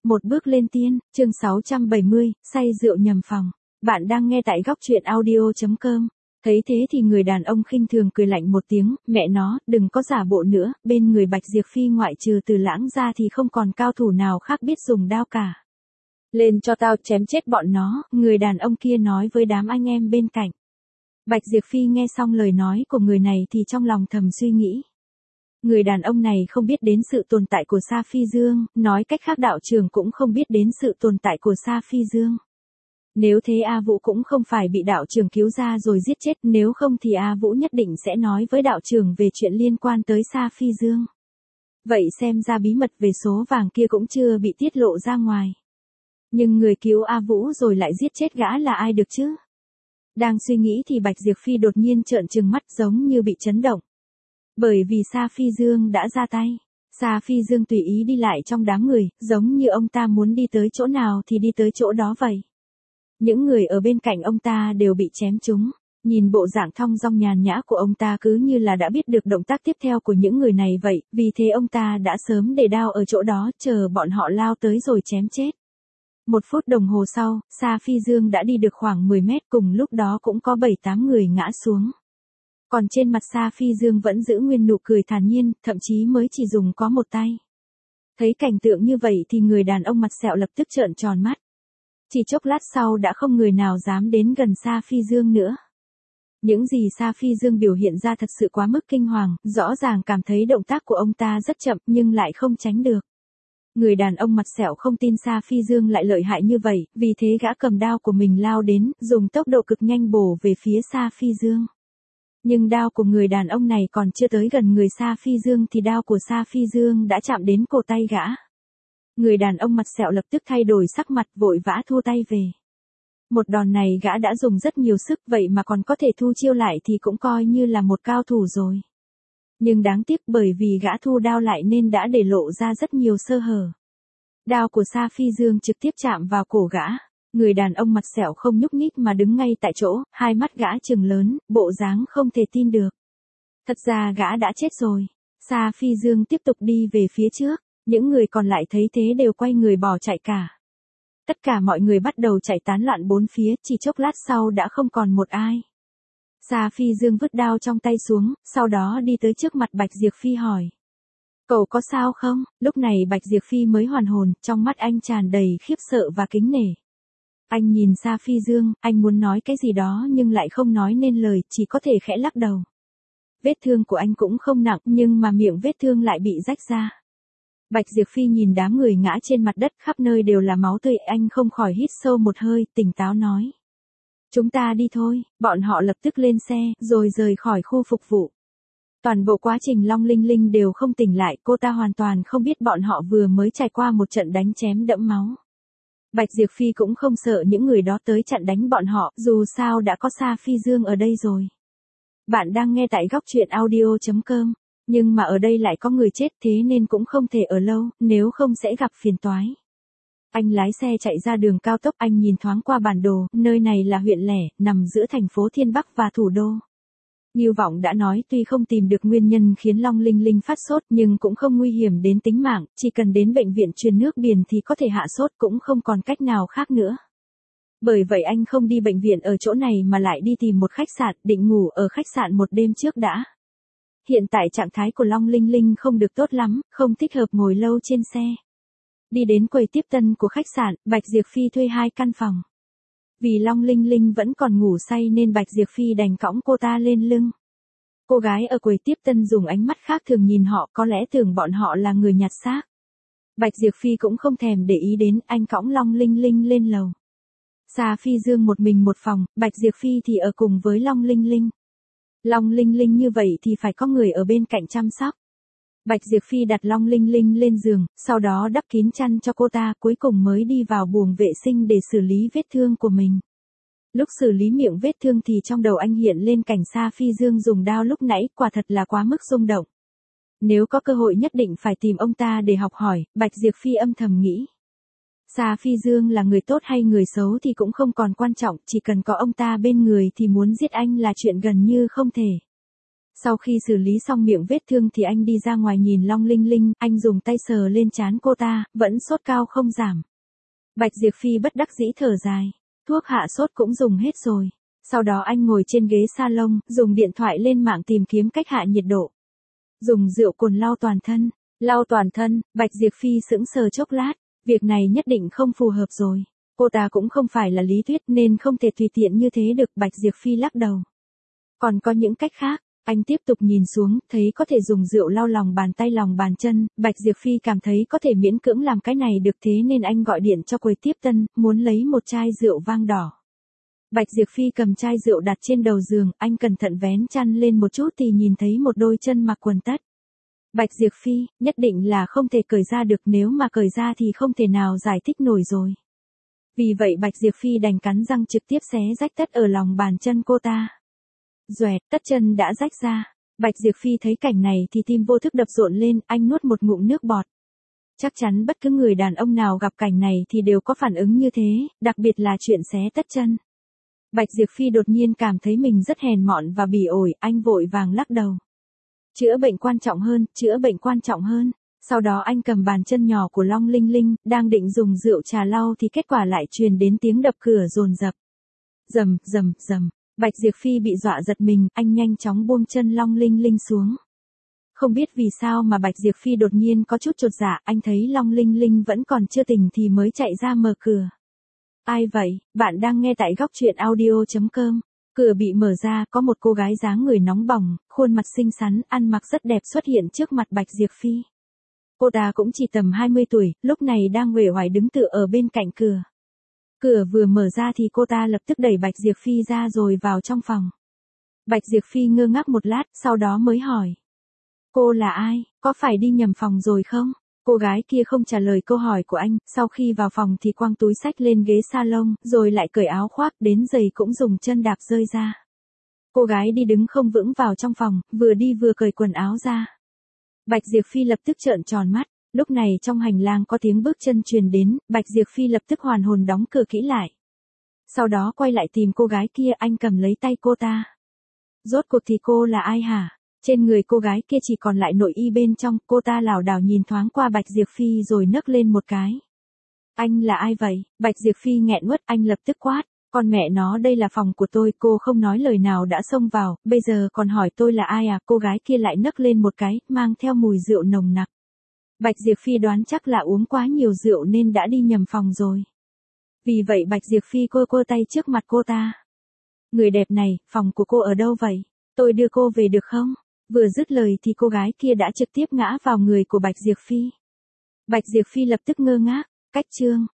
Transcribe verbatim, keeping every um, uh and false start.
Một bước lên tiên, chương sáu trăm bảy mươi, say rượu nhầm phòng. Bạn đang nghe tại góc truyện audio chấm com. Thấy thế thì người đàn ông khinh thường cười lạnh một tiếng, mẹ nó, đừng có giả bộ nữa, bên người Bạch Diệp Phi ngoại trừ Từ Lãng ra thì không còn cao thủ nào khác biết dùng đao cả. Lên cho tao chém chết bọn nó, người đàn ông kia nói với đám anh em bên cạnh. Bạch Diệp Phi nghe xong lời nói của người này thì trong lòng thầm suy nghĩ. Người đàn ông này không biết đến sự tồn tại của Sa Phi Dương, nói cách khác đạo trưởng cũng không biết đến sự tồn tại của Sa Phi Dương. Nếu thế A Vũ cũng không phải bị đạo trưởng cứu ra rồi giết chết, nếu không thì A Vũ nhất định sẽ nói với đạo trưởng về chuyện liên quan tới Sa Phi Dương. Vậy xem ra bí mật về số vàng kia cũng chưa bị tiết lộ ra ngoài. Nhưng người cứu A Vũ rồi lại giết chết gã là ai được chứ? Đang suy nghĩ thì Bạch Diệp Phi đột nhiên trợn trừng mắt giống như bị chấn động. Bởi vì Sa Phi Dương đã ra tay. Sa Phi Dương tùy ý đi lại trong đám người, giống như ông ta muốn đi tới chỗ nào thì đi tới chỗ đó vậy. Những người ở bên cạnh ông ta đều bị chém trúng. Nhìn bộ dạng thong dong nhàn nhã của ông ta cứ như là đã biết được động tác tiếp theo của những người này vậy, vì thế ông ta đã sớm để đao ở chỗ đó chờ bọn họ lao tới rồi chém chết. Một phút đồng hồ sau, Sa Phi Dương đã đi được khoảng mười mét, cùng lúc đó cũng có bảy tám người ngã xuống. Còn trên mặt Sa Phi Dương vẫn giữ nguyên nụ cười thản nhiên, thậm chí mới chỉ dùng có một tay. Thấy cảnh tượng như vậy thì người đàn ông mặt sẹo lập tức trợn tròn mắt. Chỉ chốc lát sau đã không người nào dám đến gần Sa Phi Dương nữa. Những gì Sa Phi Dương biểu hiện ra thật sự quá mức kinh hoàng, rõ ràng cảm thấy động tác của ông ta rất chậm nhưng lại không tránh được. Người đàn ông mặt sẹo không tin Sa Phi Dương lại lợi hại như vậy, vì thế gã cầm đao của mình lao đến, dùng tốc độ cực nhanh bổ về phía Sa Phi Dương. Nhưng đao của người đàn ông này còn chưa tới gần người Sa Phi Dương thì đao của Sa Phi Dương đã chạm đến cổ tay gã. Người đàn ông mặt sẹo lập tức thay đổi sắc mặt vội vã thu tay về. Một đòn này gã đã dùng rất nhiều sức vậy mà còn có thể thu chiêu lại thì cũng coi như là một cao thủ rồi. Nhưng đáng tiếc bởi vì gã thu đao lại nên đã để lộ ra rất nhiều sơ hở. Đao của Sa Phi Dương trực tiếp chạm vào cổ gã. Người đàn ông mặt sẹo không nhúc nhích mà đứng ngay tại chỗ, hai mắt gã trừng lớn, bộ dáng không thể tin được. Thật ra gã đã chết rồi. Sa Phi Dương tiếp tục đi về phía trước, những người còn lại thấy thế đều quay người bỏ chạy cả. Tất cả mọi người bắt đầu chạy tán loạn bốn phía, chỉ chốc lát sau đã không còn một ai. Sa Phi Dương vứt đao trong tay xuống, sau đó đi tới trước mặt Bạch Diệp Phi hỏi. Cậu có sao không? Lúc này Bạch Diệp Phi mới hoàn hồn, trong mắt anh tràn đầy khiếp sợ và kính nể. Anh nhìn Sa Phi Dương, anh muốn nói cái gì đó nhưng lại không nói nên lời, chỉ có thể khẽ lắc đầu. Vết thương của anh cũng không nặng nhưng mà miệng vết thương lại bị rách ra. Bạch Diệp Phi nhìn đám người ngã trên mặt đất khắp nơi đều là máu tươi, anh không khỏi hít sâu một hơi, tỉnh táo nói. Chúng ta đi thôi, bọn họ lập tức lên xe, rồi rời khỏi khu phục vụ. Toàn bộ quá trình Long Linh Linh đều không tỉnh lại, cô ta hoàn toàn không biết bọn họ vừa mới trải qua một trận đánh chém đẫm máu. Bạch Diệp Phi cũng không sợ những người đó tới chặn đánh bọn họ, dù sao đã có Sa Phi Dương ở đây rồi. Bạn đang nghe tại góc truyện audio chấm com, nhưng mà ở đây lại có người chết thế nên cũng không thể ở lâu, nếu không sẽ gặp phiền toái. Anh lái xe chạy ra đường cao tốc, anh nhìn thoáng qua bản đồ, nơi này là huyện lẻ, nằm giữa thành phố Thiên Bắc và thủ đô. Ngưu Vọng đã nói tuy không tìm được nguyên nhân khiến Long Linh Linh phát sốt nhưng cũng không nguy hiểm đến tính mạng, chỉ cần đến bệnh viện truyền nước biển thì có thể hạ sốt, cũng không còn cách nào khác nữa. Bởi vậy anh không đi bệnh viện ở chỗ này mà lại đi tìm một khách sạn, định ngủ ở khách sạn một đêm trước đã. Hiện tại trạng thái của Long Linh Linh không được tốt lắm, không thích hợp ngồi lâu trên xe. Đi đến quầy tiếp tân của khách sạn, Bạch Diệp Phi thuê hai căn phòng. Vì Long Linh Linh vẫn còn ngủ say nên Bạch Diệp Phi đành cõng cô ta lên lưng. Cô gái ở quầy tiếp tân dùng ánh mắt khác thường nhìn họ, có lẽ tưởng bọn họ là người nhặt xác. Bạch Diệp Phi cũng không thèm để ý đến, anh cõng Long Linh Linh lên lầu. Sa Phi Dương một mình một phòng, Bạch Diệp Phi thì ở cùng với Long Linh Linh. Long Linh Linh như vậy thì phải có người ở bên cạnh chăm sóc. Bạch Diệp Phi đặt Long Linh Linh lên giường, sau đó đắp kín chăn cho cô ta, cuối cùng mới đi vào buồng vệ sinh để xử lý vết thương của mình. Lúc xử lý miệng vết thương thì trong đầu anh hiện lên cảnh Sa Phi Dương dùng đao lúc nãy, quả thật là quá mức rung động. Nếu có cơ hội nhất định phải tìm ông ta để học hỏi, Bạch Diệp Phi âm thầm nghĩ. Sa Phi Dương là người tốt hay người xấu thì cũng không còn quan trọng, chỉ cần có ông ta bên người thì muốn giết anh là chuyện gần như không thể. Sau khi xử lý xong miệng vết thương thì anh đi ra ngoài nhìn Long Linh Linh, anh dùng tay sờ lên trán cô ta, vẫn sốt cao không giảm. Bạch Diệp Phi bất đắc dĩ thở dài, thuốc hạ sốt cũng dùng hết rồi. Sau đó anh ngồi trên ghế salon, dùng điện thoại lên mạng tìm kiếm cách hạ nhiệt độ. Dùng rượu cồn lau toàn thân, lau toàn thân, Bạch Diệp Phi sững sờ chốc lát, việc này nhất định không phù hợp rồi. Cô ta cũng không phải là Lý Tuyết nên không thể tùy tiện như thế được, Bạch Diệp Phi lắc đầu. Còn có những cách khác, anh tiếp tục nhìn xuống, thấy có thể dùng rượu lau lòng bàn tay lòng bàn chân, Bạch Diệp Phi cảm thấy có thể miễn cưỡng làm cái này được, thế nên anh gọi điện cho quầy tiếp tân, muốn lấy một chai rượu vang đỏ. Bạch Diệp Phi cầm chai rượu đặt trên đầu giường, anh cẩn thận vén chăn lên một chút thì nhìn thấy một đôi chân mặc quần tất. Bạch Diệp Phi, nhất định là không thể cởi ra được, nếu mà cởi ra thì không thể nào giải thích nổi rồi. Vì vậy Bạch Diệp Phi đành cắn răng trực tiếp xé rách tất ở lòng bàn chân cô ta. Doẹt, tất chân đã rách ra. Bạch Diệp Phi thấy cảnh này thì tim vô thức đập rộn lên, anh nuốt một ngụm nước bọt. Chắc chắn bất cứ người đàn ông nào gặp cảnh này thì đều có phản ứng như thế, đặc biệt là chuyện xé tất chân. Bạch Diệp Phi đột nhiên cảm thấy mình rất hèn mọn và bỉ ổi, anh vội vàng lắc đầu. Chữa bệnh quan trọng hơn, chữa bệnh quan trọng hơn. Sau đó anh cầm bàn chân nhỏ của Long Linh Linh, đang định dùng rượu trà lau thì kết quả lại truyền đến tiếng đập cửa dồn dập. Rầm, rầm, rầm. Bạch Diệp Phi bị dọa giật mình, anh nhanh chóng buông chân Long Linh Linh xuống. Không biết vì sao mà Bạch Diệp Phi đột nhiên có chút chột dạ, anh thấy Long Linh Linh vẫn còn chưa tỉnh thì mới chạy ra mở cửa. Ai vậy? Bạn đang nghe tại góc truyện audio chấm com. Cửa bị mở ra, có một cô gái dáng người nóng bỏng, khuôn mặt xinh xắn, ăn mặc rất đẹp xuất hiện trước mặt Bạch Diệp Phi. Cô ta cũng chỉ tầm hai mươi tuổi, lúc này đang uể oải đứng tựa ở bên cạnh cửa. Cửa vừa mở ra thì cô ta lập tức đẩy Bạch Diệp Phi ra rồi vào trong phòng. Bạch Diệp Phi ngơ ngác một lát, sau đó mới hỏi. Cô là ai, có phải đi nhầm phòng rồi không? Cô gái kia không trả lời câu hỏi của anh, sau khi vào phòng thì quăng túi xách lên ghế salon, rồi lại cởi áo khoác, đến giày cũng dùng chân đạp rơi ra. Cô gái đi đứng không vững vào trong phòng, vừa đi vừa cởi quần áo ra. Bạch Diệp Phi lập tức trợn tròn mắt, lúc này trong hành lang có tiếng bước chân truyền đến, Bạch Diệp Phi lập tức hoàn hồn đóng cửa kỹ lại. Sau đó quay lại tìm cô gái kia, anh cầm lấy tay cô ta. Rốt cuộc thì cô là ai hả? Trên người cô gái kia chỉ còn lại nội y bên trong, cô ta lảo đảo nhìn thoáng qua Bạch Diệp Phi rồi nấc lên một cái. Anh là ai vậy? Bạch Diệp Phi nghẹn nuốt, anh lập tức quát. Con mẹ nó, đây là phòng của tôi, cô không nói lời nào đã xông vào, bây giờ còn hỏi tôi là ai à? Cô gái kia lại nấc lên một cái, mang theo mùi rượu nồng nặc. Bạch Diệp Phi đoán chắc là uống quá nhiều rượu nên đã đi nhầm phòng rồi. Vì vậy Bạch Diệp Phi quơ quơ tay trước mặt cô ta. Người đẹp này, phòng của cô ở đâu vậy? Tôi đưa cô về được không? Vừa dứt lời thì cô gái kia đã trực tiếp ngã vào người của Bạch Diệp Phi. Bạch Diệp Phi lập tức ngơ ngác, cách chương.